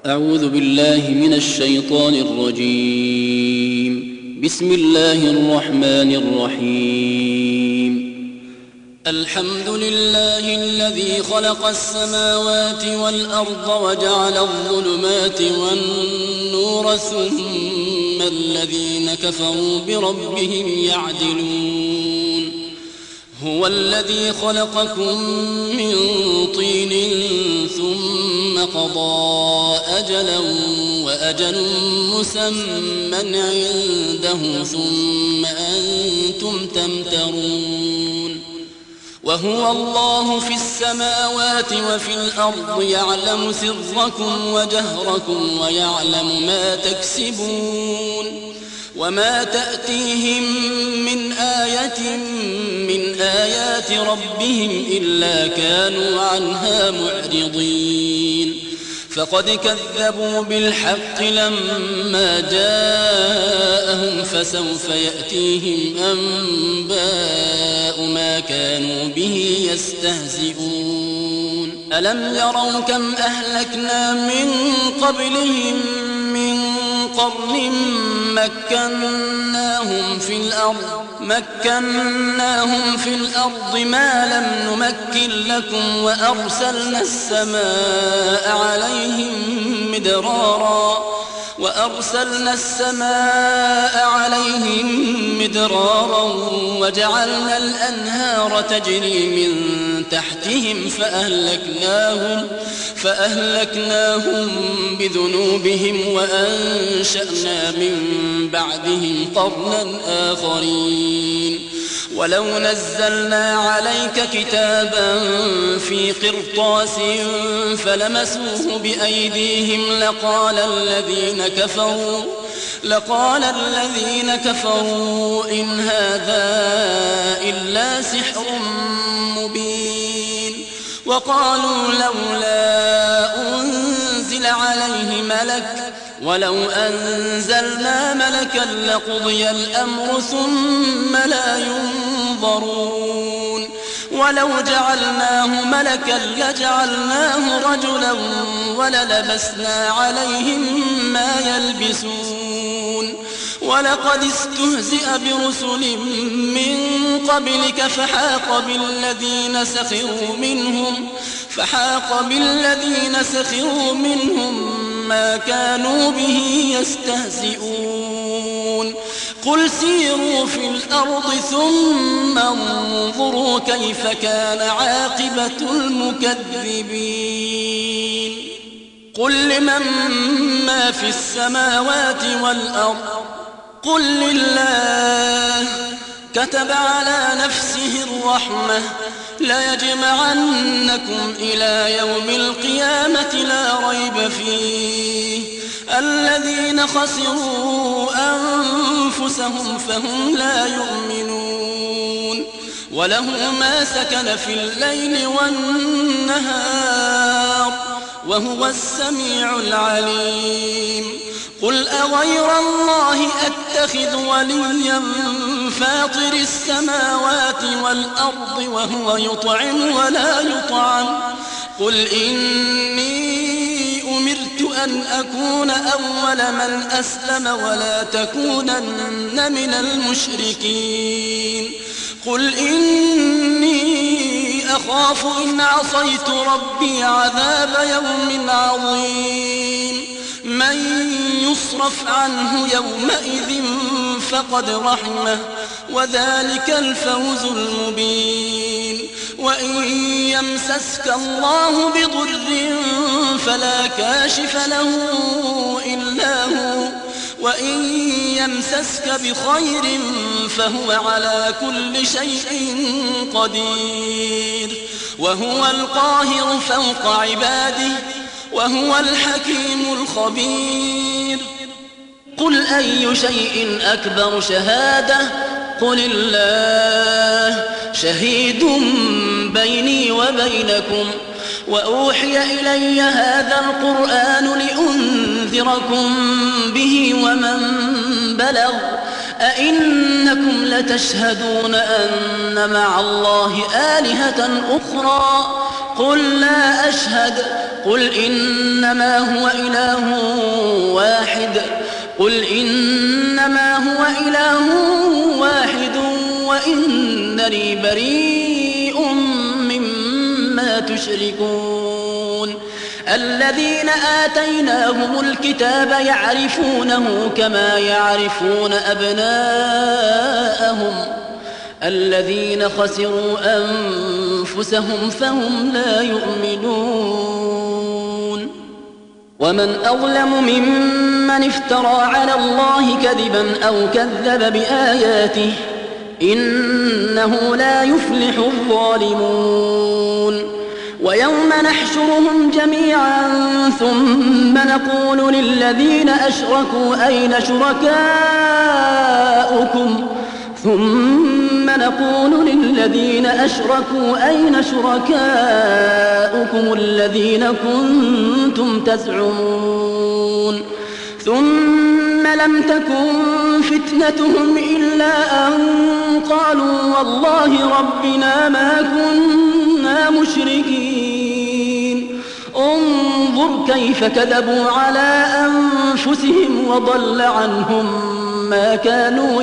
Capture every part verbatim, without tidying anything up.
أعوذ بالله من الشيطان الرجيم. بسم الله الرحمن الرحيم. الحمد لله الذي خلق السماوات والأرض وجعل الظلمات والنور ثم الذين كفروا بربهم يعدلون. هو الذي خلقكم من طين ثم قضى أجلا وأجل مسمى عنده ثم أنتم تمترون. وهو الله في السماوات وفي الأرض يعلم سركم وجهركم ويعلم ما تكسبون. وما تأتيهم من آية من آيات ربهم إلا كانوا عنها معرضين. فقد كذبوا بالحق لما جاءهم فسوف يأتيهم أنباء ما كانوا به يستهزئون. ألم يروا كم أهلكنا من قبلهم من قرن مكناهم في الأرض مكناهم في الأرض ما لم نمكن لكم وأرسلنا السماء عليهم مدرارا وأرسلنا السماء عليهم مدرارا وجعلنا الأنهار تجري من تحتهم فأهلكناهم فأهلكناهم بذنوبهم وأنشأنا من بعدهم قرنا آخرين. ولو نزلنا عليك كتابا في قرطاس فلمسوه بأيديهم لقال الذين كفروا لقال الذين كفروا إن هذا إلا سحر مبين. وقالوا لولا أنزل عليه ملك ولو أنزلنا ملكا لقضي الأمر ثم لا ينظرون. ولو جعلناه ملكا لجعلناه رجلا وللبسنا عليهم ما يلبسون. ولقد استهزئ برسل من قبلك فحاق بالذين سخروا منهم فحاق بالذين سخروا منهم ما كانوا به يستهزئون. قل سيروا في الأرض ثم انظروا كيف كان عاقبة المكذبين. قل لمن ما في السماوات والأرض قل لله كتب على نفسه الرحمة ليجمعنكم إلى يوم القيامة لا ريب فيه. الذين خسروا أنفسهم فهم لا يؤمنون. وله ما سكن في الليل والنهار وهو السميع العليم. قل أغير الله أتخذ وليا فاطر السماوات والأرض وهو يطعم ولا يطعم قل إني أمرت أن أكون أول من أسلم ولا تكونن من المشركين. قل إني أخاف إن عصيت ربي عذاب يوم عظيم. من يصرف عنه يومئذ فقد رحمه وذلك الفوز المبين. وإن يمسسك الله بضر فلا كاشف له إلا هو وإن يمسسك بخير فهو على كل شيء قدير. وهو القاهر فوق عباده وهو الحكيم الخبير. قل أي شيء أكبر شهادة قل الله شهيد بيني وبينكم وأوحي إلي هذا القرآن لأنذركم به ومن بلغ أئنكم لتشهدون أن مع الله آلهة أخرى قل لا أشهد قل إنما هو إله واحد قل إنما هو إله واحد وإنني بريء مما تشركون الذين آتيناهم الكتاب يعرفونه كما يعرفون أبناءهم الذين خسروا أنفسهم فهم لا يؤمنون ومن أظلم ممن افترى على الله كذبا أو كذب بآياته إنه لا يفلح الظالمون ويوم نحشرهم جميعا ثم نقول للذين أشركوا أين شركاؤكم ثم نقول للذين أشركوا أين شركاؤكم الذين كنتم تزعمون ثم لم تكن فتنتهم إلا أن قالوا والله ربنا ما كنا مشركين انظر كيف كذبوا على أنفسهم وضل عنهم ما كانوا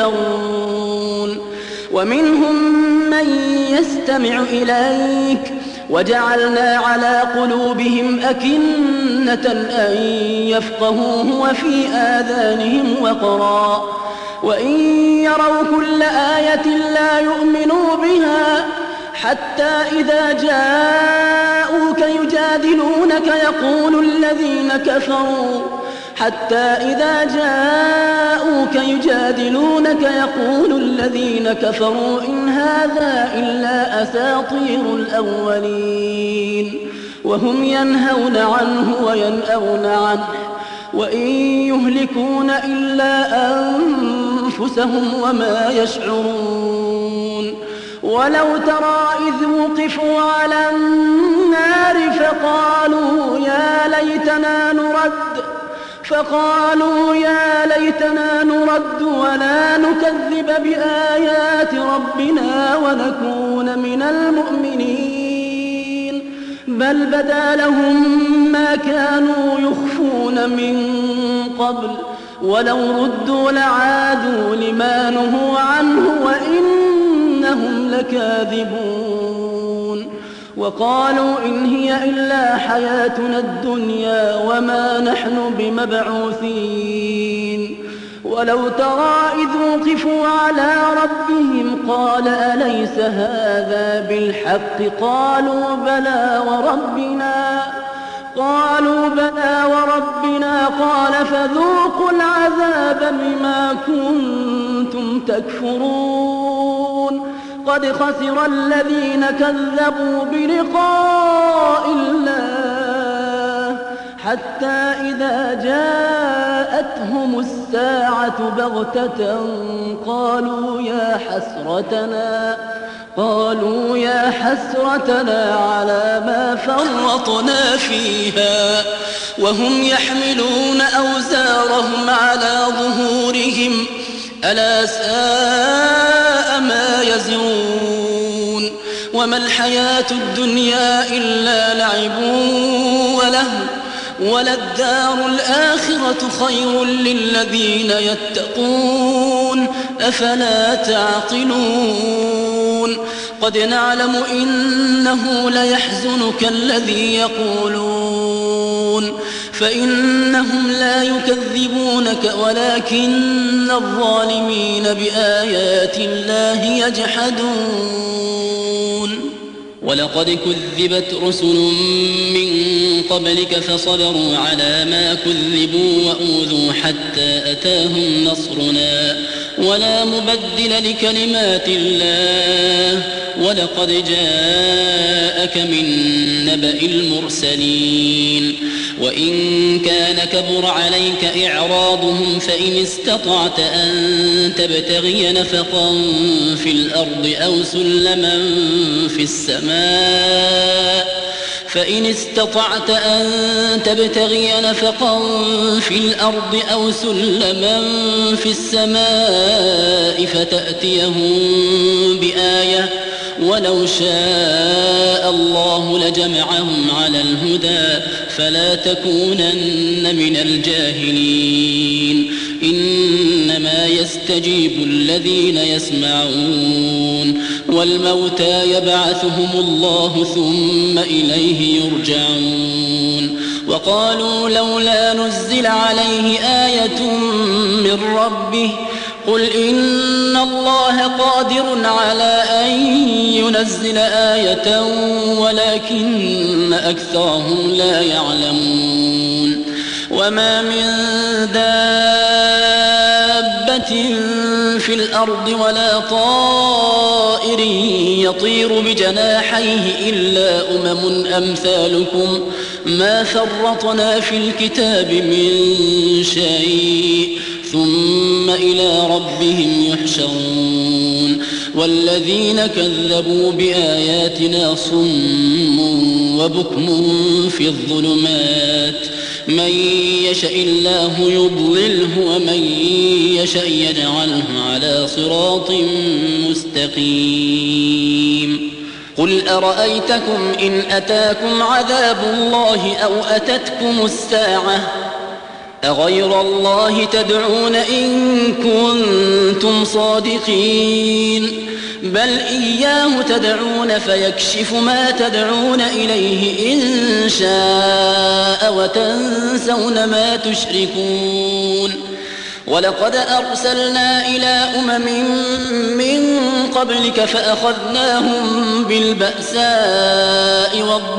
يفترون ومنهم من يستمع إليك وجعلنا على قلوبهم أكنة أن يفقهوه وفي آذانهم وقرا وإن يروا كل آية لا يؤمنوا بها حتى إذا جاءوك يجادلونك يقول الذين كفروا حتى إذا جاءوك يجادلونك يقول الذين كفروا إن هذا إلا أساطير الأولين وهم ينهون عنه وينأون عنه وإن يهلكون إلا أنفسهم وما يشعرون ولو ترى إذ وقفوا على النار فقالوا يا ليتنا نرد فقالوا يا ليتنا نرد ولا نكذب بآيات ربنا ونكون من المؤمنين بل بدا لهم ما كانوا يخفون من قبل ولو ردوا لعادوا لما نهوا عنه وإنهم لكاذبون وقالوا إن هي إلا حياتنا الدنيا وما نحن بمبعوثين ولو ترى إذ وقفوا على ربهم قال أليس هذا بالحق قالوا بلى وربنا قالوا بلى وربنا قال فذوقوا العذاب بما كنتم تكفرون قد خسر الذين كذبوا بلقاء الله حتى إذا جاءتهم الساعة بغتة قالوا يا حسرتنا قالوا يا حسرتنا على ما فرطنا فيها وهم يحملون أوزارهم على ظهورهم ألا ساء ما يزرون وما الحياة الدنيا إلا لعب وله وللدار الآخرة خير للذين يتقون أفلا تعقلون قد نعلم إنه ليحزنك الذي يقولون فإنهم لا يكذبونك ولكن الظالمين بآيات الله يجحدون ولقد كذبت رسل من قبلك فصبروا على ما كذبوا وأوذوا حتى أتاهم نصرنا ولا مبدل لكلمات الله ولقد جاءك من نبأ المرسلين وإن كان كبر عليك إعراضهم فإن استطعت أن تبتغي نفقا في الأرض أو سلما في السماء فإن استطعت أن تبتغي نفقا في الأرض أو سلما في السماء فتأتيهم بآية ولو شاء الله لجمعهم على الهدى فلا تكونن من الجاهلين إنما يستجيب الذين يسمعون والموتى يبعثهم الله ثم إليه يرجعون وقالوا لولا نزل عليه آية من ربه قل إن الله قادر على أن ينزل آية ولكن أكثرهم لا يعلمون وما من دابة في الأرض ولا طائر يطير بجناحيه إلا أمم أمثالكم ما فرطنا في الكتاب من شيء ثم إلى ربهم يحشرون والذين كذبوا بآياتنا صم وبكم في الظلمات من يشاء الله يضلله ومن يشاء يجعله على صراط مستقيم قل أرأيتكم إن أتاكم عذاب الله أو أتتكم الساعة أغير الله تدعون إن كنتم صادقين بل إياه تدعون فيكشف ما تدعون إليه إن شاء وتنسون ما تشركون ولقد أرسلنا إلى أمم من قبلك فأخذناهم بالبأساء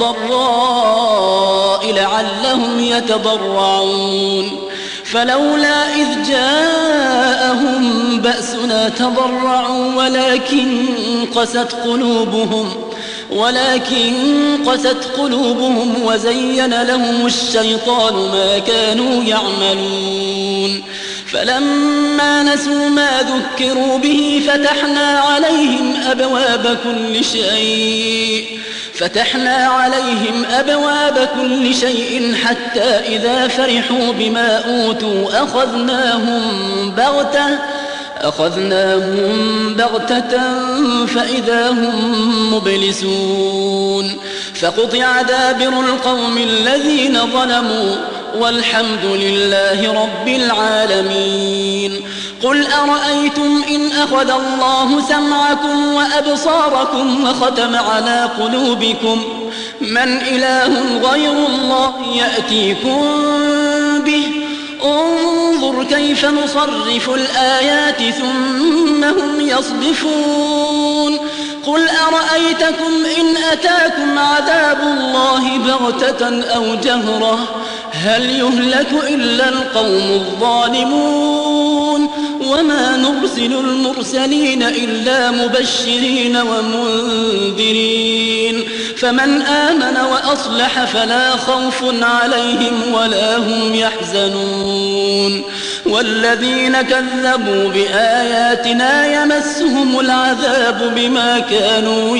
والضراء لعلهم يتضرعون فلولا إذ جاءهم بأسنا تضرعوا ولكن قست قلوبهم ولكن قست قلوبهم وزين لهم الشيطان ما كانوا يعملون فلما نسوا ما ذكروا به فتحنا عليهم أبواب كل شيء فتحنا عليهم أبواب كل شيء حتى إذا فرحوا بما أوتوا أخذناهم بغتة أخذناهم بغتة فإذا هم مبلسون فقطع دابر القوم الذين ظلموا والحمد لله رب العالمين قل أرأيتم إن أخذ الله سمعكم وأبصاركم وختم على قلوبكم من إله غير الله يأتيكم به انظر كيف نصرف الآيات ثم هم يصدفون قل أرأيتكم إن أتاكم عذاب الله بغتة أو جهرة هل يهلك إلا القوم الظالمون وما نرسل المرسلين إلا مبشرين ومنذرين فمن آمن وأصلح فلا خوف عليهم ولا هم يحزنون والذين كذبوا بآياتنا يمسهم العذاب بما كانوا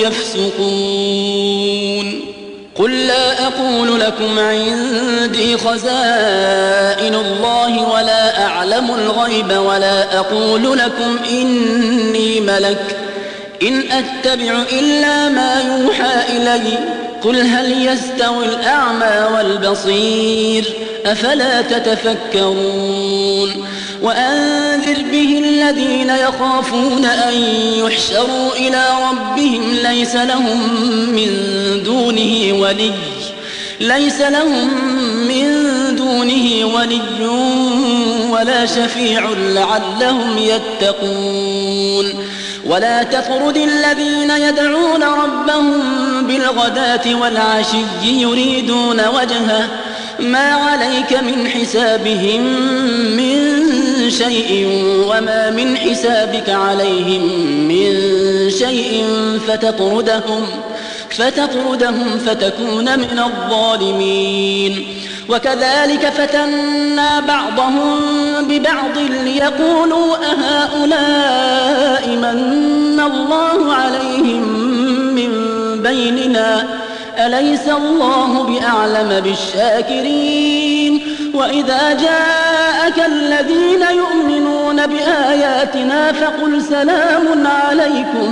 يفسقون قل لا أقول لكم عندي خزائن الله ولا أعلم الغيب ولا أقول لكم إني ملك إن أتبع إلا ما يوحى إلي قل هل يستوي الأعمى والبصير أفلا تتفكرون وأنذر به الذين يخافون أن يحشروا إلى ربهم ليس لهم من دونه ولي ليس لهم من دونه ولي ولا شفيع لعلهم يتقون ولا تطرد الذين يدعون ربهم بالغداة والعشي يريدون وجهه ما عليك من حسابهم من شيء وما من حسابك عليهم من شيء فتطردهم فتطردهم فتكون من الظالمين وكذلك فتنا بعضهم ببعض ليقولوا أهؤلاء من الله عليهم من بيننا أليس الله بأعلم بالشاكرين وإذا جاءك الذين يؤمنون بآياتنا فقل سلام عليكم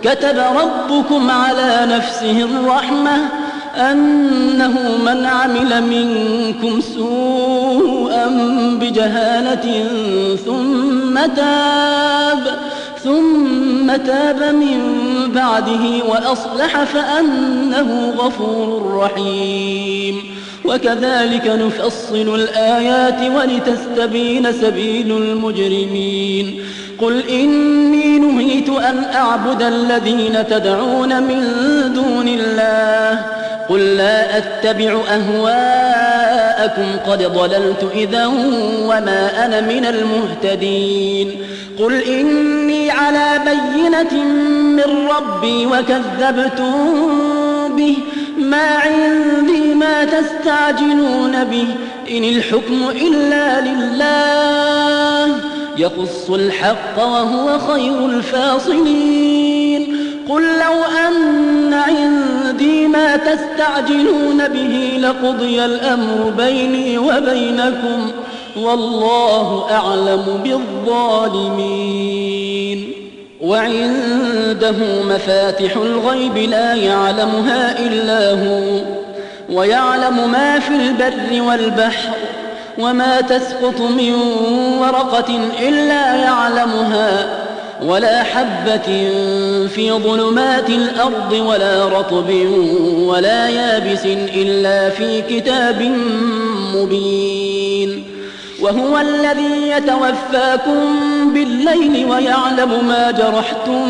كتب ربكم على نفسه الرحمة أنه من عمل منكم سوءا بجهالة ثم تاب ثم تاب من بعده وأصلح فأنه غفور رحيم. وكذلك نفصل الآيات ولتستبين سبيل المجرمين. قل إني نهيت أن أعبد الذين تدعون من دون الله قل لا أتبع أهواءكم قد ضللت إذا وما أنا من المهتدين. قل إني على بينة من ربي وكذبتم به ما عندي ما تستعجلون به إن الحكم إلا لله يقص الحق وهو خير الفاصلين. قل لو أن عندي ما تستعجلون به لقضي الأمر بيني وبينكم والله أعلم بالظالمين. وعنده مفاتح الغيب لا يعلمها إلا هو ويعلم ما في البر والبحر وما تسقط من ورقة إلا يعلمها ولا حبة في ظلمات الأرض ولا رطب ولا يابس إلا في كتاب مبين. وهو الذي يتوفاكم بالليل ويعلم ما جرحتم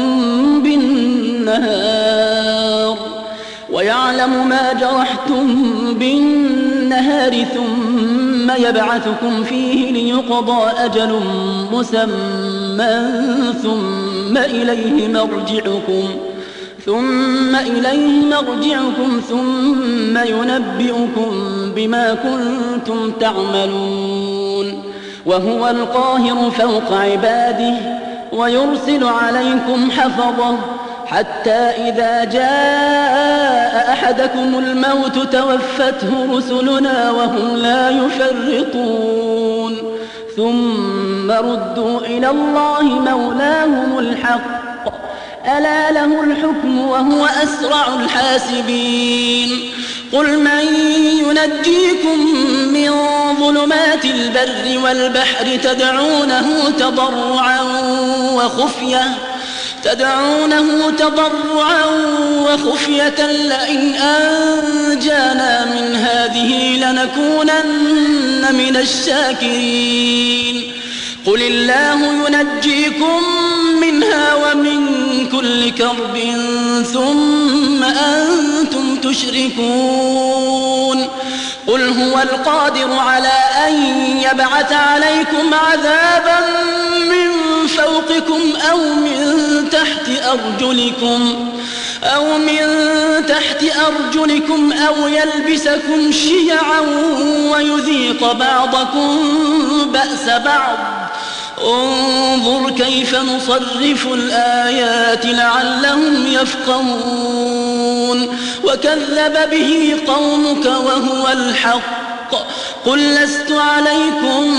بالنهار ويعلم ما جرحتم بالنهار ثم يبعثكم فيه ليقضى أجل مسمى ثم إليه مرجعكم ثم إليه مرجعكم ثم ينبئكم بما كنتم تعملون. وهو القاهر فوق عباده ويرسل عليكم حفظه حتى إذا جاء أحدكم الموت توفته رسلنا وهم لا يفرطون ثم ردوا إلى الله مولاهم الحق ألا له الحكم وهو أسرع الحاسبين. قل من ينجيكم من ظلمات البر والبحر تدعونه تضرعا وخفية تدعونه تضرعا وخفية لئن أنجانا من هذه لنكونن من الشاكرين. قل الله ينجيكم منها ومن كل كرب ثم أنتم تشركون. قل هو القادر على أن يبعث عليكم عذابا من فوقكم أو من تحت أرجلكم أو من تحت أرجلكم أو يلبسكم شيعا ويذيق بعضكم بأس بعض انظر كيف نصرف الآيات لعلهم يفقهون. وكذب به قومك وهو الحق قل لست عليكم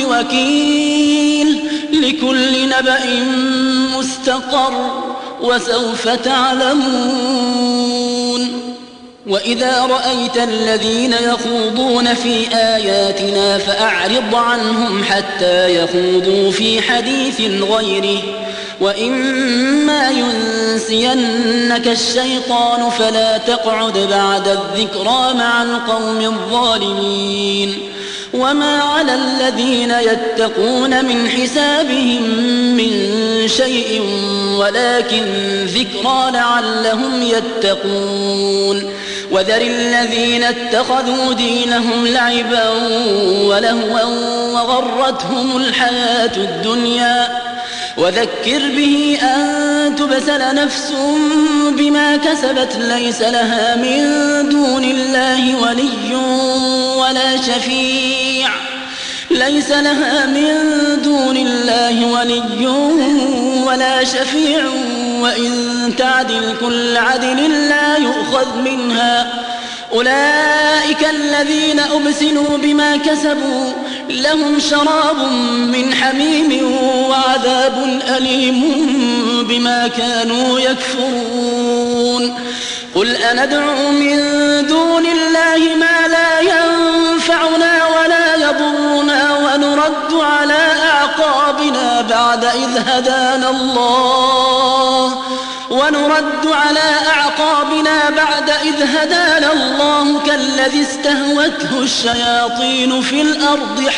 بوكيل لكل نبأ مستقر وسوف تعلمون. وإذا رأيت الذين يخوضون في آياتنا فأعرض عنهم حتى يخوضوا في حديث غيره وإما ينسينك الشيطان فلا تقعد بعد الذكرى مع القوم الظالمين. وما على الذين يتقون من حسابهم من شيء ولكن ذكرى لعلهم يتقون. وذر الذين اتخذوا دينهم لعبا ولهوا وغرتهم الحياة الدنيا وذكر به أن تبسل نفس بما كسبت ليس لها من دون الله ولي ولا شفيع ليس لها من دون الله ولي ولا شفيع وإن تعدل كل عدل لا يؤخذ منها أولئك الذين أبسلوا بما كسبوا لهم شراب من حميم وعذاب أليم بما كانوا يكفرون قل أندعو من دون الله ما لا ينفعنا ولا يضرنا ونرد على أعقابنا بعد إذ هدانا الله ونرد على أعقابنا بعد إذ هدانا الله كالذي استهوته الشياطين في الأرض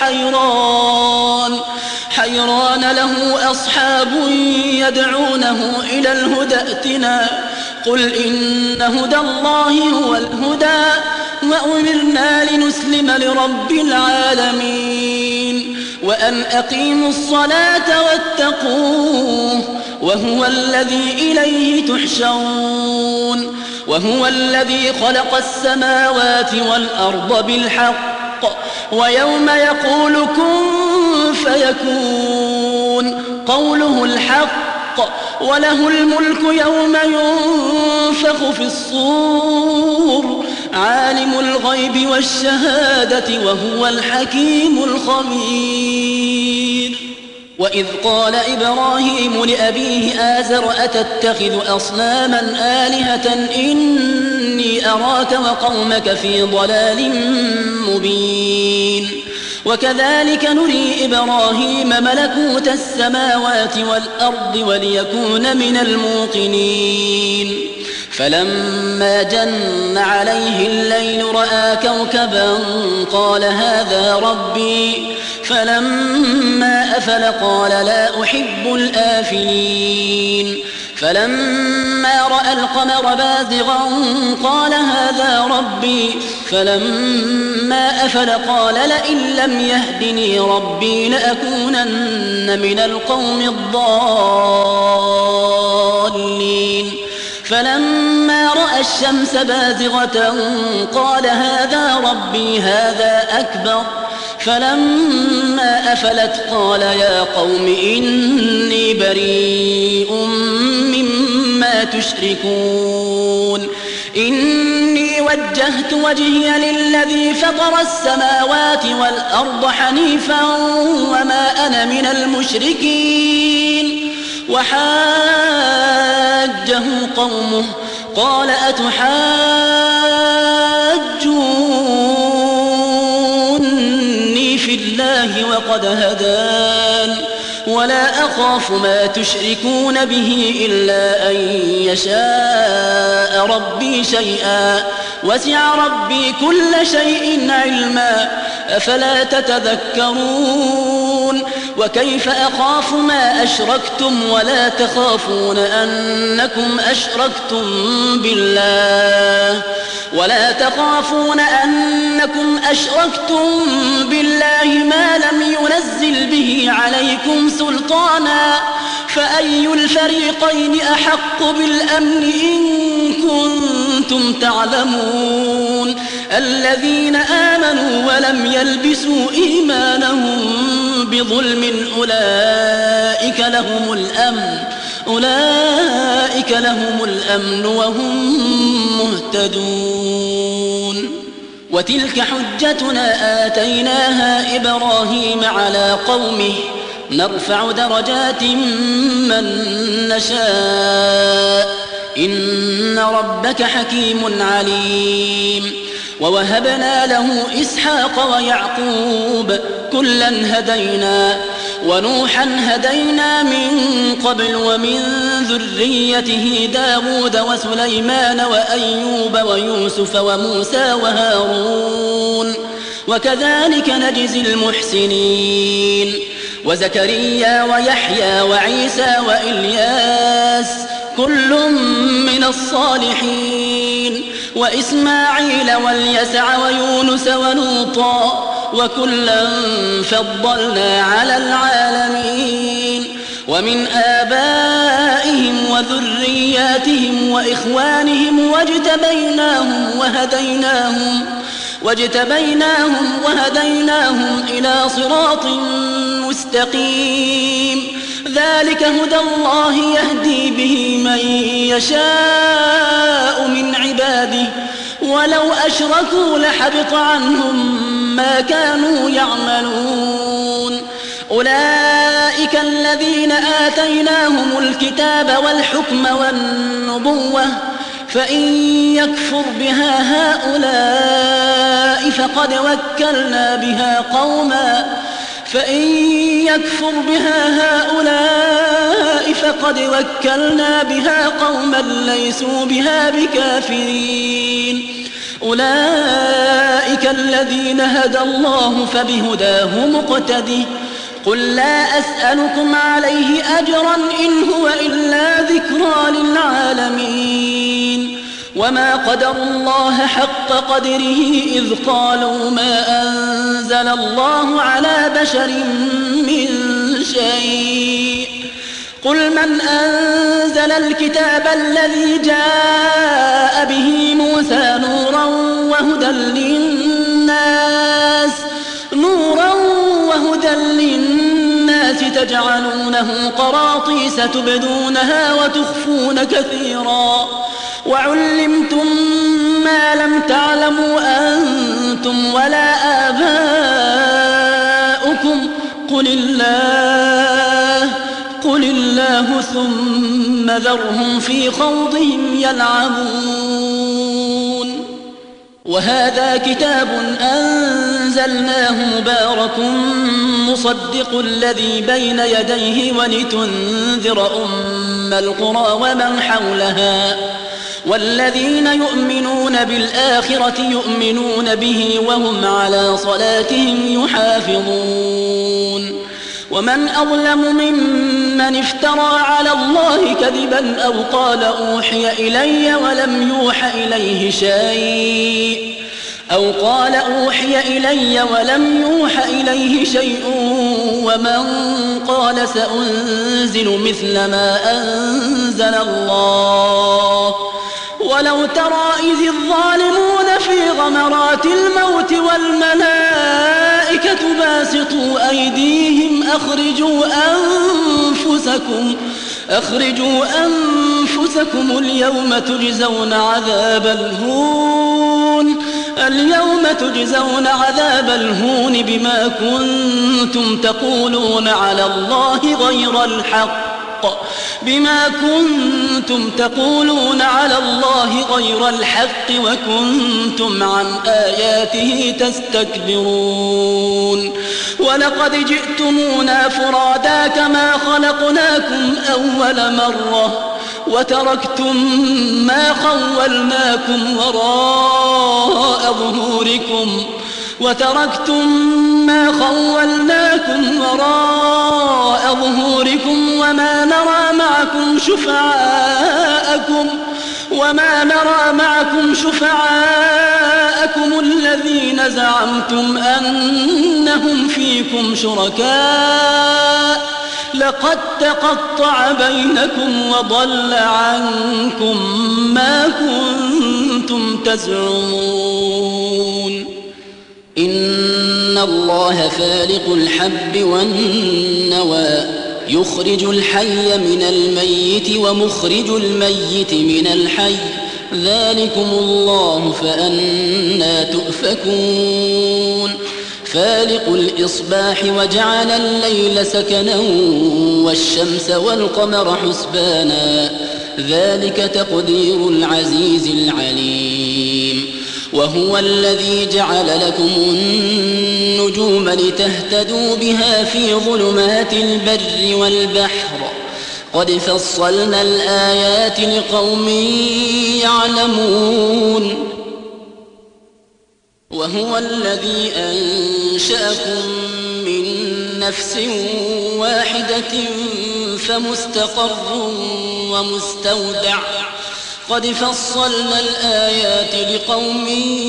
حيران حيران له أصحاب يدعونه إلى الهدى ائتنا قل إن هدى الله هو الهدى وأمرنا لنسلم لرب العالمين وأن أقيموا الصلاة واتقوه وهو الذي إليه تحشرون وهو الذي خلق السماوات والأرض بالحق ويوم يقول كن فيكون قوله الحق وله الملك يوم ينفخ في الصور عالم الغيب والشهادة وهو الحكيم الخبير وإذ قال إبراهيم لأبيه آزر أتتخذ أصناما آلهة إني أراك وقومك في ضلال مبين وكذلك نري إبراهيم ملكوت السماوات والأرض وليكون من الموقنين فلما جن عليه الليل رأى كوكبا قال هذا ربي فلما أفل قال لا أحب الآفلين فلما رأى القمر بازغا قال هذا ربي فلما أفل قال لئن لم يهدني ربي لأكونن من القوم الضالين فلما رأى الشمس بازغة قال هذا ربي هذا أكبر فلما أفلت قال يا قوم إني بريء مما تشركون إني وجهت وجهي للذي فطر السماوات والأرض حنيفا وما أنا من المشركين وحاجه قومه قال أتحاجوني في الله وقد هدان ولا أخاف ما تشركون به إلا أن يشاء ربي شيئا وسع ربي كل شيء علما أفلا تتذكرون وكيف أخاف ما أشركتم ولا تخافون أنكم أشركتم بالله ولا تخافون أنكم أشركتم بالله ما لم ينزل به عليكم سلطانا فأي الفريقين أحق بالأمن إن كنتم تعلمون الذين آمنوا ولم يلبسوا إيمانهم بظلم أولئك لهم الأمن أولئك لهم الأمن وهم مهتدون وتلك حجتنا آتيناها إبراهيم على قومه نرفع درجات من نشاء إن ربك حكيم عليم ووهبنا له إسحاق ويعقوب كلا هدينا ونوحا هدينا من قبل ومن ذريته داود وسليمان وأيوب ويوسف وموسى وهارون وكذلك نجزي المحسنين وزكريا ويحيى وعيسى وإلياس كل من الصالحين وإسماعيل واليسع ويونس ولوطا وكلا فضلنا على العالمين ومن آبائهم وذرياتهم وإخوانهم واجتبيناهم وهديناهم واجتبيناهم وهديناهم إلى صراط مستقيم ذلك هدى الله يهدي به من يشاء من عباده ولو أشركوا لحبط عنهم ما كانوا يعملون أولئك الذين آتيناهم الكتاب والحكم والنبوة فإن يكفر بها هؤلاء فقد وكلنا بها قوما فإن يكفر بها هؤلاء فقد وكلنا بها قوما ليسوا بها بكافرين أولئك الذين هدى الله فبهداه مقتده قل لا أسألكم عليه أجرا إن هو إلا ذكرى للعالمين وما قدروا الله حق قدره إذ قالوا ما أنزل الله على بشر من شيء قل من أنزل الكتاب الذي جاء به موسى نورا وهدى للناس نورا وهدى للناس تجعلونه قراطيس تبدونها وتخفون كثيرا وعلمتم ما لم تعلموا أنتم ولا آباؤكم قل الله قل الله ثم ذرهم في خوضهم يلعبون وهذا كتاب أنزلناه مبارك مصدق الذي بين يديه ولتنذر أم القرى ومن حولها والذين يؤمنون بالآخرة يؤمنون به وهم على صلاتهم يحافظون ومن أظلم ممن افترى على الله كذبا أو قال أوحي إلي ولم يوح إليه شيء أو قال أوحي إلي ولم يوح إليه شيء ومن قال سأنزل مثل ما أنزل الله ولو ترى إذ الظالمون في غمرات الموت والملائكة باسطوا أيديهم أخرجوا أنفسكم أخرجوا أنفسكم اليوم تجزون عذاب الهون اليوم تجزون عذاب الهون بما كنتم تقولون على الله غير الحق بما كنتم تقولون على الله غير الحق وكنتم عن آياته تستكبرون ولقد جئتمونا فرادا كما خلقناكم أول مرة وتركتم ما خولناكم وراء ظهوركم وتركتم ما خولناكم وراء ظهوركم وما نرى معكم شفعاءكم وما نرى معكم شفعاءكم الذين زعمتم أنهم فيكم شركاء لقد تقطع بينكم وضل عنكم ما كنتم تزعمون إن الله فالق الحب والنوى يخرج الحي من الميت ومخرج الميت من الحي ذلكم الله فأنى تؤفكون فالق الإصباح وجعل الليل سكنا والشمس والقمر حسبانا ذلك تقدير العزيز العليم وهو الذي جعل لكم النجوم لتهتدوا بها في ظلمات البر والبحر قد فصلنا الآيات لقوم يعلمون وهو الذي أنشأكم من نفس واحدة فمستقر ومستودع قد فصلنا الآيات لقوم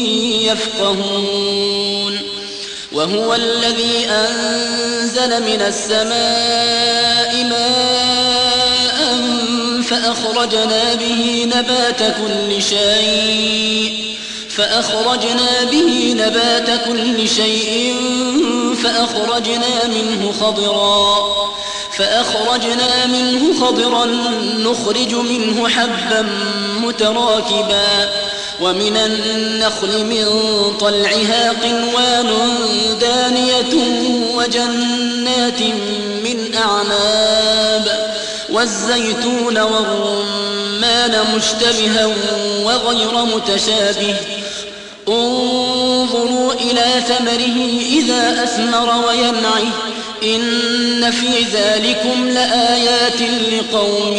يفقهون وهو الذي أنزل من السماء ماء فأخرجنا به نبات كل شيء فأخرجنا به نبات كل شيء فأخرجنا منه خضرا فأخرجنا منه خضرا نخرج منه حبا متراكبا ومن النخل من طلعها قنوان دانية وجنات من أعناب والزيتون والرمان مشتبها وغير متشابه انظروا إلى ثمره إذا أثمر وينعه إن في ذلكم لآيات لقوم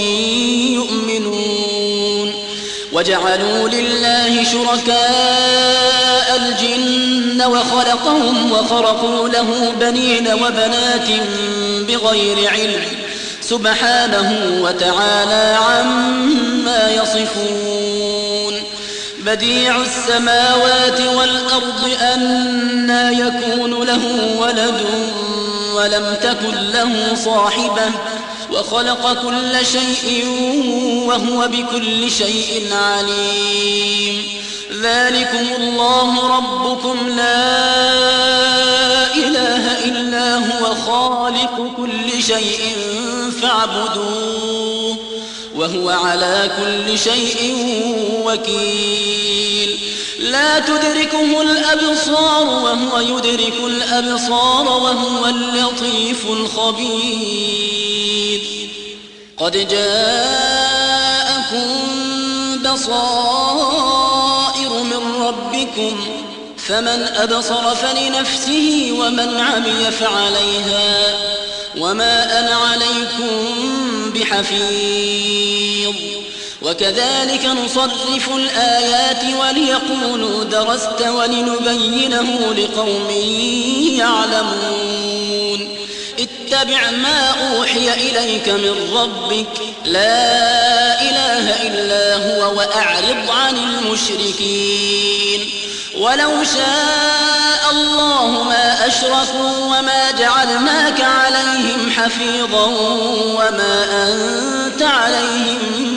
يؤمنون وجعلوا لله شركاء الجن وخلقهم وخرقوا له بنين وبنات بغير علم سبحانه وتعالى عما يصفون بديع السماوات والأرض أنى يكون له ولد ولم تكن له صاحبة وخلق كل شيء وهو بكل شيء عليم ذلكم الله ربكم لا إله إلا هو خالق كل شيء فاعبدوه وهو على كل شيء وكيل لا تدركه الأبصار وهو يدرك الأبصار وهو اللطيف الخبير قد جاءكم بصائر من ربكم فمن أبصر فلنفسه ومن عمي فعليها وما أنا عليكم بحفيظ وكذلك نصرف الآيات وليقولوا درست ولنبينه لقوم يعلمون اتبع ما أوحي إليك من ربك لا إله إلا هو وأعرض عن المشركين ولو شاء الله ما أشركوا وما جعلناك عليهم حفيظا وما أنت عليهم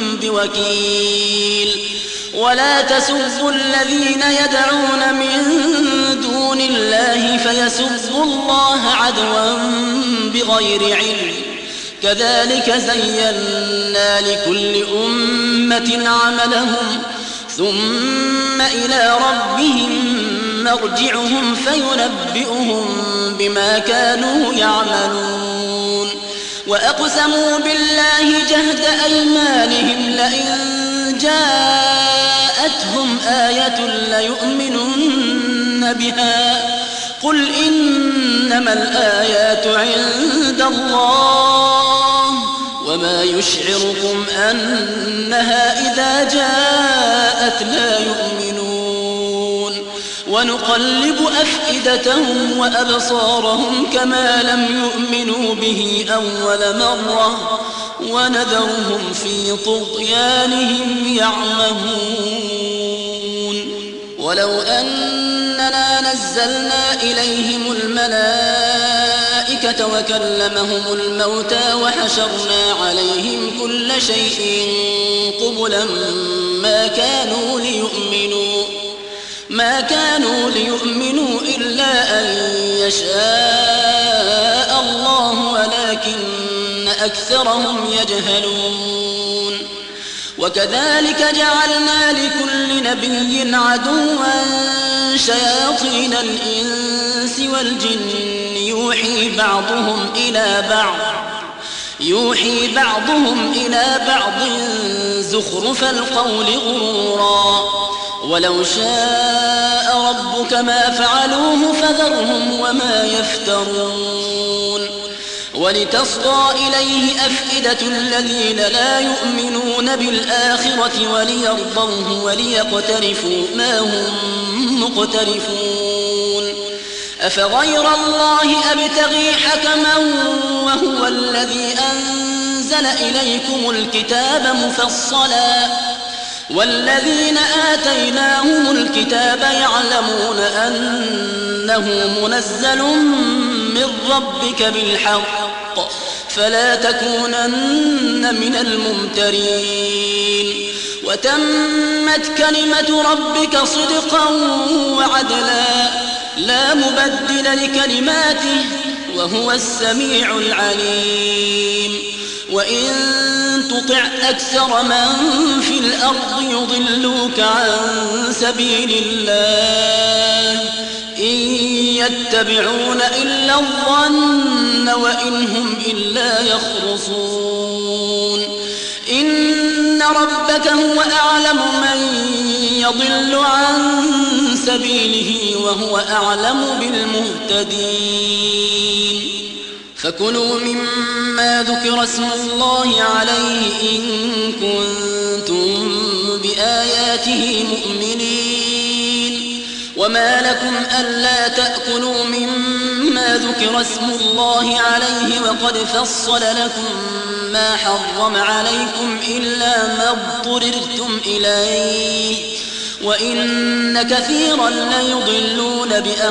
بوكيل ولا تسبوا الذين يدعون من دون الله فيسبوا الله عدوا بغير علم كذلك زينا لكل أمة عملهم ثم إلى ربهم مرجعهم فينبئهم بما كانوا يعملون وأقسموا بالله جهد أيمانهم لئن جاءتهم آية ليؤمنن بها قل إنما الآيات عند الله وما يشعركم أنها إذا جاءت لا يؤمنون ونقلب أفئدتهم وأبصارهم كما لم يؤمنوا به أول مرة ونذرهم في طغيانهم يعمهون ولو أننا نزلنا إليهم الملائكة وكلمهم الموتى وحشرنا عليهم كل شيء قبلا ما كانوا ليؤمنوا ما كانوا ليؤمنوا إلا أن يشاء الله ولكن أكثرهم يجهلون وكذلك جعلنا لكل نبي عدوا شياطين الإنس والجن يوحي بعضهم إلى بعض يوحي بعضهم إلى بعض زخرف القول غرورا ولو شاء ربك ما فعلوه فذرهم وما يفترون ولتصغى إليه أفئدة الذين لا يؤمنون بالآخرة وليرضوه وليقترفوا ما هم مقترفون أفغير الله أبتغي حكما وهو الذي أنزل إليكم الكتاب مفصلا والذين آتيناهم الكتاب يعلمون أنه منزل من ربك بالحق فلا تكونن من الممترين وتمت كلمة ربك صدقا وعدلا لا مبدل لكلماته وهو السميع العليم وإن تطع أكثر من في الأرض يضلوك عن سبيل الله إن يتبعون إلا الظن وإن هم إلا يخرصون إن ربك هو أعلم من يضل عن سبيله وهو أعلم بالمهتدين فكلوا مما ذكر اسم الله عليه إن كنتم بآياته مؤمنين وما لكم ألا تأكلوا مما ذكر اسم الله عليه وقد فصل لكم ما حرم عليكم إلا ما اضطررتم إليه وإن كثيرا ليضلون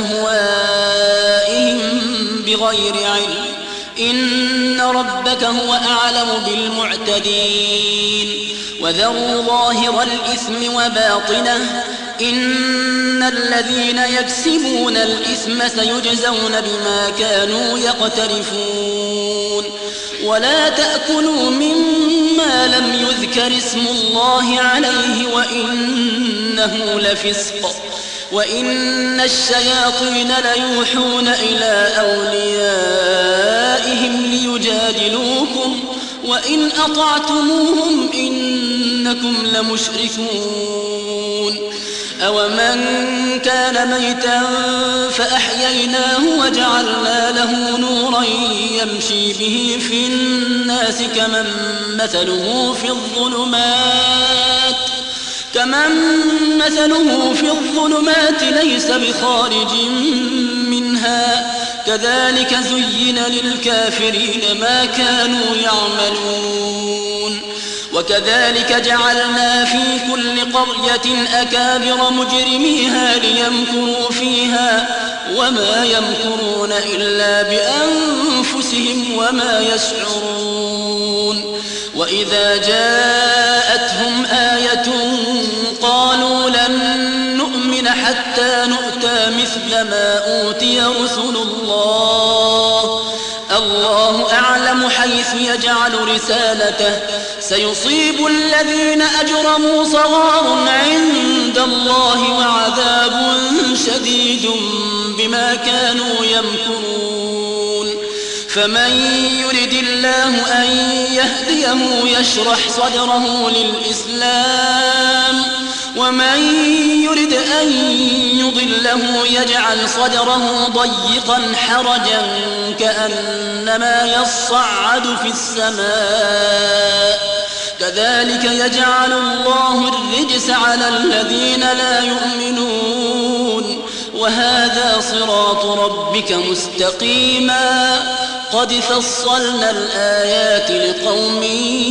بأهوائهم بغير علم إن ربك هو أعلم بالمعتدين وذروا ظاهر الإثم وباطنه إن الذين يكسبون الإثم سيجزون بما كانوا يقترفون ولا تأكلوا مما لم يذكر اسم الله عليه وإنه لفسق وإن الشياطين ليوحون إلى أوليائهم ليجادلوكم وإن أطعتموهم إنكم لمشركون أومن كان ميتا فأحييناه وجعلنا له نورا يمشي به في الناس كمن مثله في الظلمات كمن مثله في الظلمات ليس بخارج منها كذلك زين للكافرين ما كانوا يعملون وكذلك جعلنا في كل قرية أكابر مجرميها ليمكروا فيها وما يمكرون إلا بأنفسهم وما يشعرون وإذا جاءتهم آية قالوا لن نؤمن حتى نؤتى مثل ما أوتي رسل الله الله أعلم حيث يجعل رسالته سيصيب الذين أجرموا صغار عند الله وعذاب شديد بما كانوا يمكرون فمن يرد الله أن يهديه يشرح صدره للإسلام ومن يرد أن يضله يجعل صدره ضيقا حرجا كأنما يصعد في السماء كذلك يجعل الله الرجس على الذين لا يؤمنون وهذا صراط ربك مستقيما قد فصلنا الآيات لقوم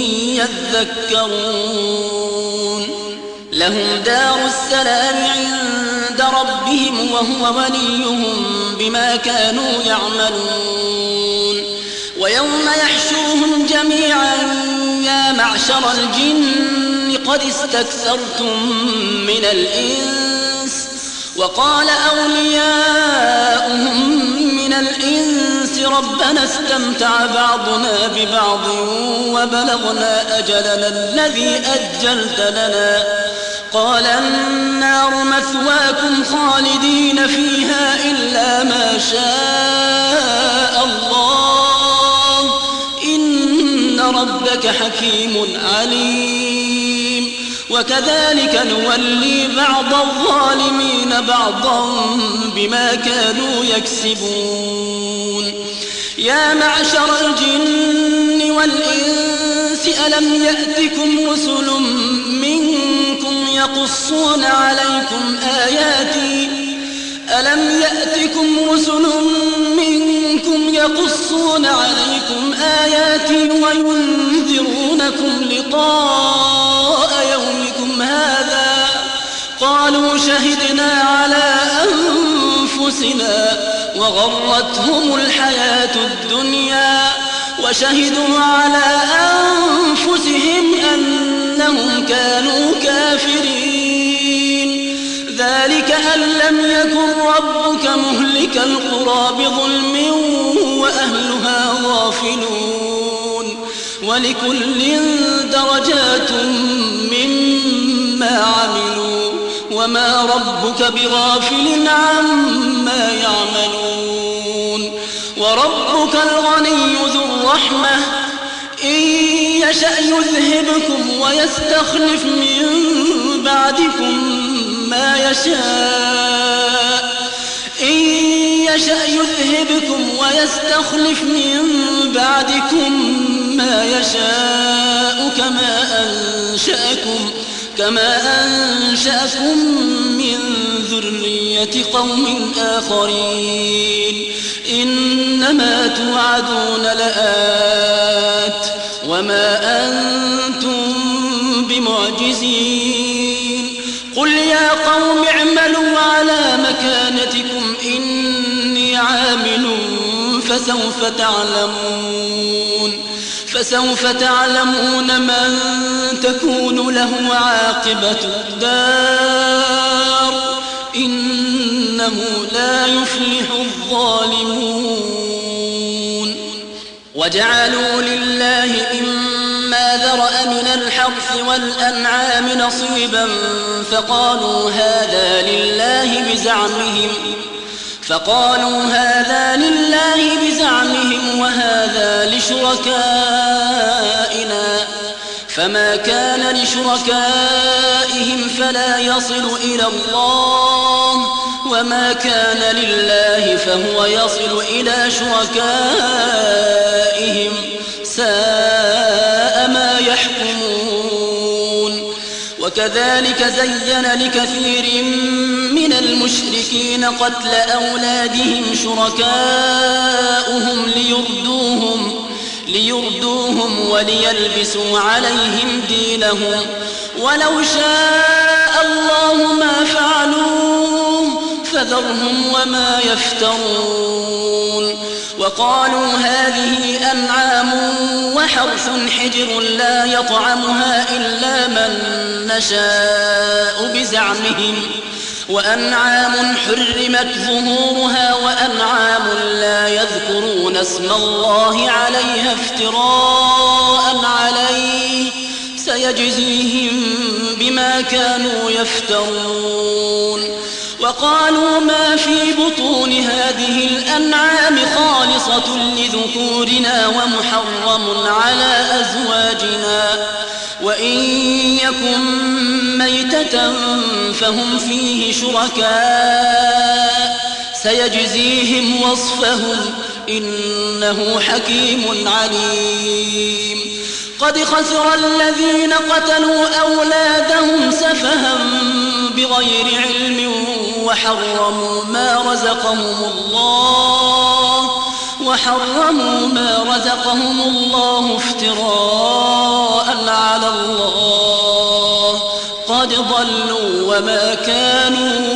يذكرون لهم دار السلام عند ربهم وهو وليهم بما كانوا يعملون ويوم يحشوهم جميعا يا معشر الجن قد استكثرتم من الإنس وقال أولياؤهم من الإنس ربنا استمتع بعضنا ببعض وبلغنا أجلنا الذي أجلت لنا قال النار مثواكم خالدين فيها إلا ما شاء الله إن ربك حكيم عليم وكذلك نولي بعض الظالمين بعضا بما كانوا يكسبون يا معشر الجن والإنس ألم يأتكم رسل منكم يقصون عليكم آياتي ألم يأتكم رسل منكم يقصون عليكم آياتي وينذرونكم لقاء يومكم هذا قالوا شهدنا على أنفسنا وغرتهم الحياة الدنيا وشهدوا على أنفسهم أنهم كانوا كافرين ذلك أن لم يكن ربك مهلك القرى بظلم وأهلها غافلون ولكل درجات مما عملوا وما ربك بغافل عما ما يعملون وربك الغني ذو الرحمة إن يشأ يذهبكم ويستخلف من بعدكم ما يشاء إن يشأ يذهبكم ويستخلف من بعدكم ما يشاء كما أنشأكم كما أنشأكم من ذرية قوم آخرين إنما توعدون لآت وما أنتم بمعجزين قل يا قوم اعملوا على مكانتكم إني عامل فسوف تعلمون فسوف تعلمون من تكون له عاقبة الدار إنه لا يفلح الظالمون وجعلوا لله مما ذرأ من الحرث والأنعام نصيبا فقالوا هذا لله بزعمهم فقالوا هذا لله بزعمهم وهذا لشركائنا فما كان لشركائهم فلا يصل إلى الله وما كان لله فهو يصل إلى شركائهم ساء ما يحكمون وكذلك زين لكثير من المشركين قتل أولادهم شركاؤهم ليردوهم ليردوهم وليلبسوا عليهم دينهم ولو شاء الله ما فعلوه فذرهم وما يفترون وقالوا هذه أنعام وحرث حجر لا يطعمها إلا من نشاء بزعمهم وأنعام حرمت ظهورها وأنعام لا يذكرون اسم الله عليها افتراء عليه سيجزيهم بما كانوا يفترون وقالوا ما في بطون هذه الأنعام خالصة لذكورنا ومحرم على أزواجنا وإن يكن ميتة فهم فيه شركاء سيجزيهم وصفهم إنه حكيم عليم قد خسر الذين قتلوا أولادهم سفها بغير علم وحرموا ما رزقهم الله وحرموا ما رزقهم الله افتراء على الله قد ضلوا وما كانوا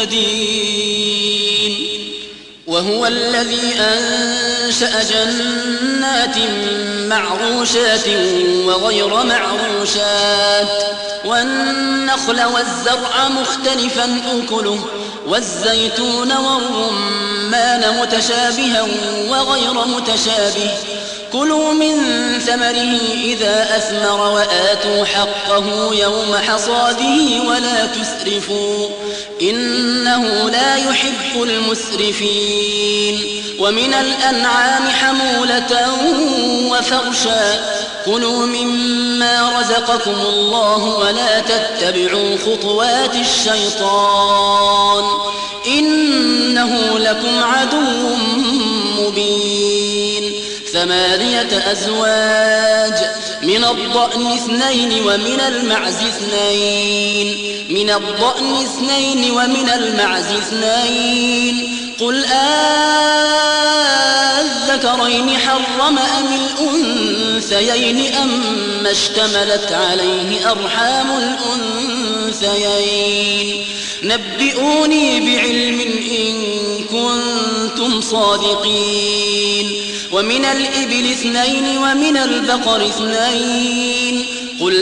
مهتدين وهو الذي أنشأ جنات معروشات وغير معروشات والنخل والزرع مختلفا أكله والزيتون والرمان متشابها وغير متشابه كلوا من ثمره إذا أثمر وآتوا حقه يوم حصاده ولا تسرفوا إنه لا يحب المسرفين ومن الأنعام حمولة وفرشا كلوا مما رزقكم الله ولا تتبعوا خطوات الشيطان إنه لكم عدو مبين ثمانية أزواج من الضأن اثنين ومن المعز اثنين من الضأن اثنين ومن المعز اثنين قل أذكرين حرم أم الأنثيين أم اشتملت عليه أرحام الأنثيين نبئوني بعلم إن كنتم صادقين ومن الإبل اثنين ومن البقر اثنين قل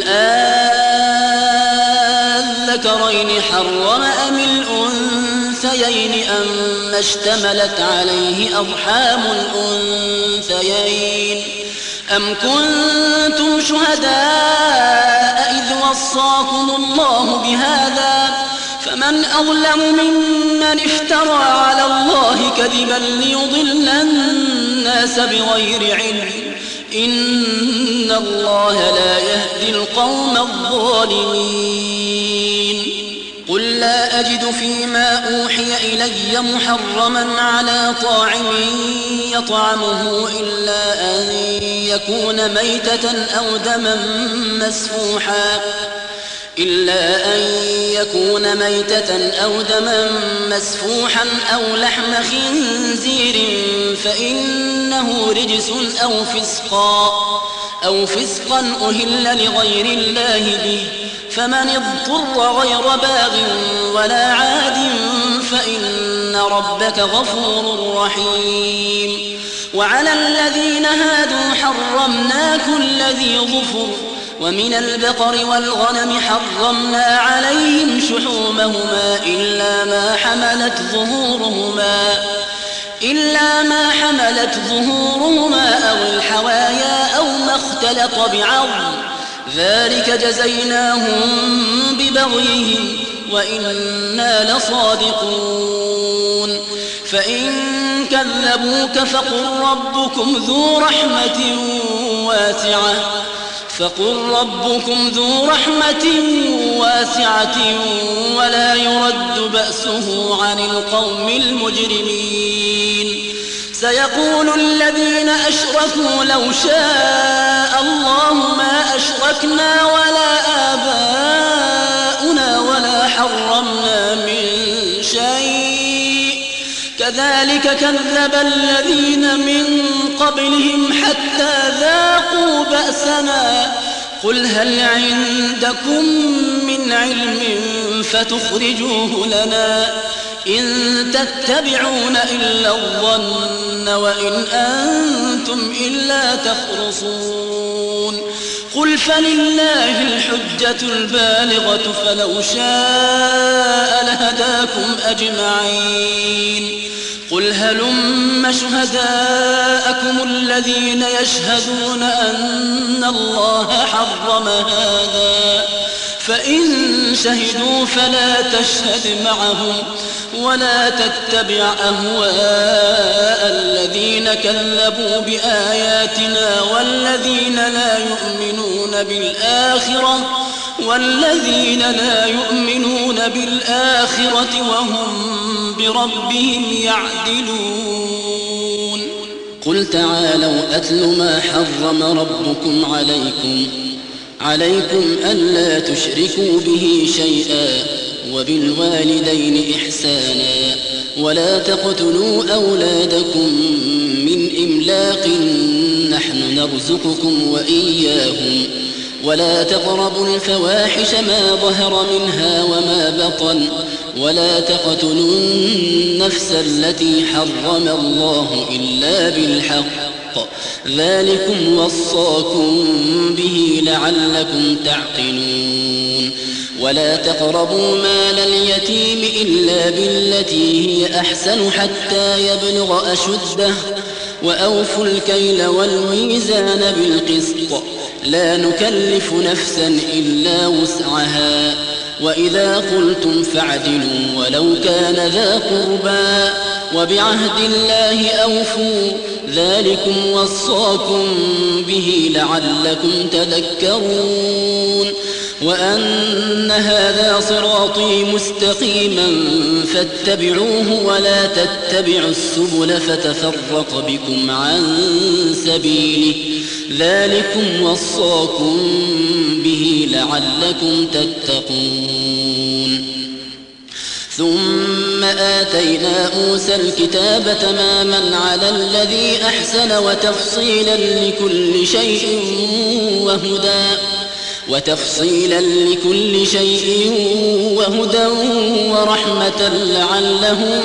أذكرين حرم أم الأنثيين أم اشتملت عليه أرحام الأنثيين أم كنتم شهداء إذ وصاكم الله بهذا فمن أظلم ممن افترى على الله كذبا ليضل الناس بغير علم إن الله لا يهدي القوم الظالمين قل لا أجد فيما أوحي إلي محرما على طاعم يطعمه إلا أن يكون ميتة أو دما مسفوحا إلا أن يكون ميتة أو دما مسفوحا أو لحم خنزير فإنه رجس أو فسقا أو فسقا أهل لغير الله به فمن اضطر غير باغ ولا عاد فإن ربك غفور رحيم وعلى الذين هادوا حرمنا كل ذي ظفر ومن البقر والغنم حرمنا عليهم شحومهما إلا ما حملت ظهورهما إلا ما حملت ظهورهما أو الحوايا أو ما اختلط بعظم ذلك جزيناهم ببغيهم وإنا لصادقون فإن كذبوك فقل ربكم ذو رحمة واسعة فقل ربكم ذو رحمة واسعة ولا يرد بأسه عن القوم المجرمين سيقول الذين أشركوا لو شاء الله ما أشركنا ولا آباؤنا ولا حرمنا من شيء كذلك كذب الذين من قبلهم حتى ذاقوا بأسنا قل هل عندكم من علم فتخرجوه لنا إن تتبعون إلا الظن وإن أنتم إلا تخرصون قل فلله الحجة البالغة فلو شاء لهداكم أجمعين قل هلم شهداءكم الذين يشهدون أن الله حرم هذا فإن شهدوا فلا تشهد معهم ولا تتبع أهواء الذين كذبوا بآياتنا والذين لا يؤمنون بالآخرة والذين لا يؤمنون بالآخرة وهم بربهم يعدلون قل تعالوا أتل ما حرم ربكم عليكم عليكم ألا تشركوا به شيئا وبالوالدين إحسانا ولا تقتلوا أولادكم من إملاق نحن نرزقكم وإياهم ولا تقربوا الفواحش ما ظهر منها وما بطن ولا تقتلوا النفس التي حرم الله إلا بالحق ذلكم وصاكم به لعلكم تعقلون ولا تقربوا مال اليتيم إلا بالتي هي أحسن حتى يبلغ أشده وأوفوا الكيل والميزان بالقسط لا نكلف نفسا إلا وسعها وإذا قلتم فاعدلوا ولو كان ذا قربى وبعهد الله أوفوا ذلكم وصاكم به لعلكم تذكرون وأن هذا صراطي مستقيما فاتبعوه ولا تتبعوا السبل فتفرق بكم عن سبيله ذلكم وصاكم به لعلكم تتقون ثم آتينا موسى الكتاب تماما على الذي أحسن وتفصيلا لكل شيء وهدى وتفصيلا لكل شيء وهدى ورحمة لعلهم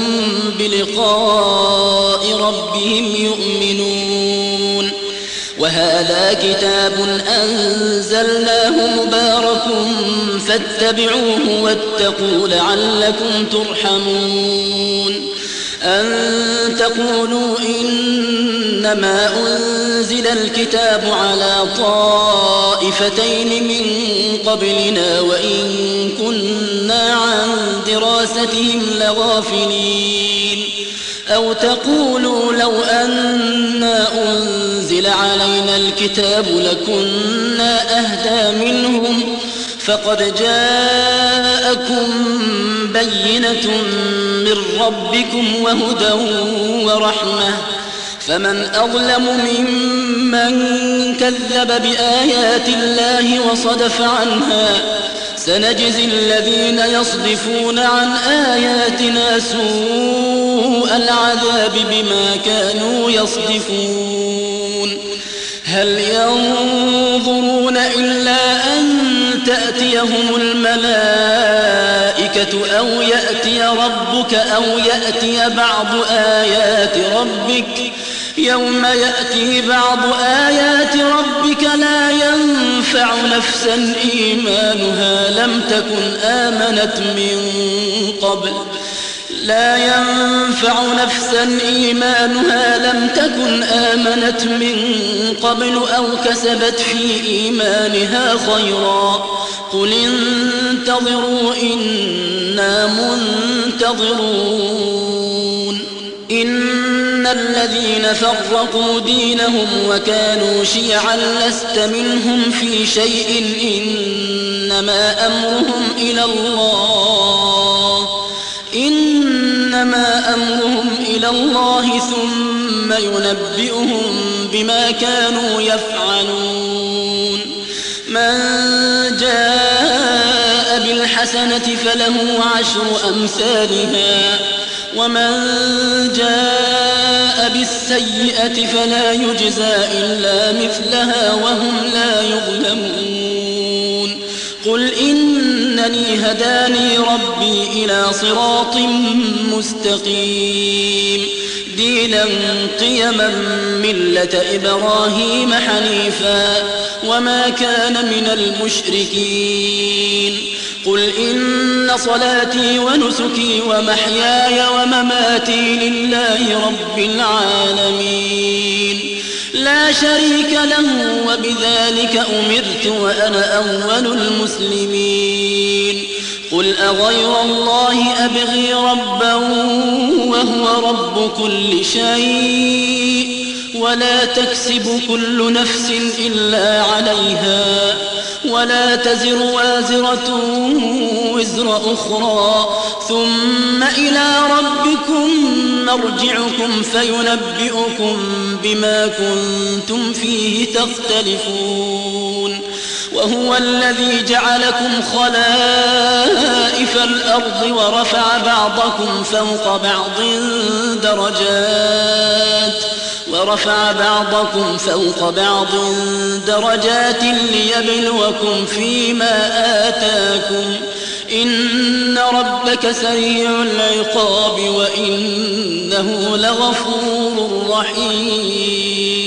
بلقاء ربهم يؤمنون وهذا كتاب أنزلناه مبارك فاتبعوه واتقوا لعلكم ترحمون أن تقولوا إنما أنزل الكتاب على طائفتين من قبلنا وإن كنا عن دراستهم لغافلين أو تقولوا لو أنا أنزل علينا الكتاب لكنا أهدى منهم فقد جاءكم بينة من ربكم وهدى ورحمة فمن أظلم ممن كذب بآيات الله وصدف عنها سنجزي الذين يصدفون عن آياتنا سوء العذاب بما كانوا يصدفون هل ينظرون إلا أن تأتيهم الملائكة أو يأتي ربك أو يأتي بعض آيات ربك يوم يأتي بعض آيات ربك لا ينفع نفسا إيمانها لم تكن آمنت من قبل لا ينفع نفسا إيمانها لم تكن آمنت من قبل أو كسبت في إيمانها خيرا قل انتظروا إنا منتظرون إن الذين فرقوا دينهم وكانوا شيعا لست منهم في شيء إنما أمرهم إلى الله إنما أمرهم إلى الله ثم ينبئهم بما كانوا يفعلون من جاء بالحسنة فله عشر أمثالها ومن جاء بالسيئة فلا يجزى إلا مثلها وهم لا يظلمون قل إنني هداني ربي إلى صراط مستقيم دينا قيما ملة إبراهيم حنيفا وما كان من المشركين قل إن صلاتي ونسكي ومحياي ومماتي لله رب العالمين لا شريك له وبذلك أمرت وأنا أول المسلمين قل أغير الله أبغي ربا وهو رب كل شيء ولا تكسب كل نفس إلا عليها ولا تزر وازرة وزر أخرى ثم إلى ربكم مرجعكم فينبئكم بما كنتم فيه تختلفون وهو الذي جعلكم خلائف الأرض ورفع بعضكم فوق بعض درجات ورفع بعضكم فوق بعض درجات ليبلوكم فيما آتاكم إن ربك سريع العقاب وإنه لغفور رحيم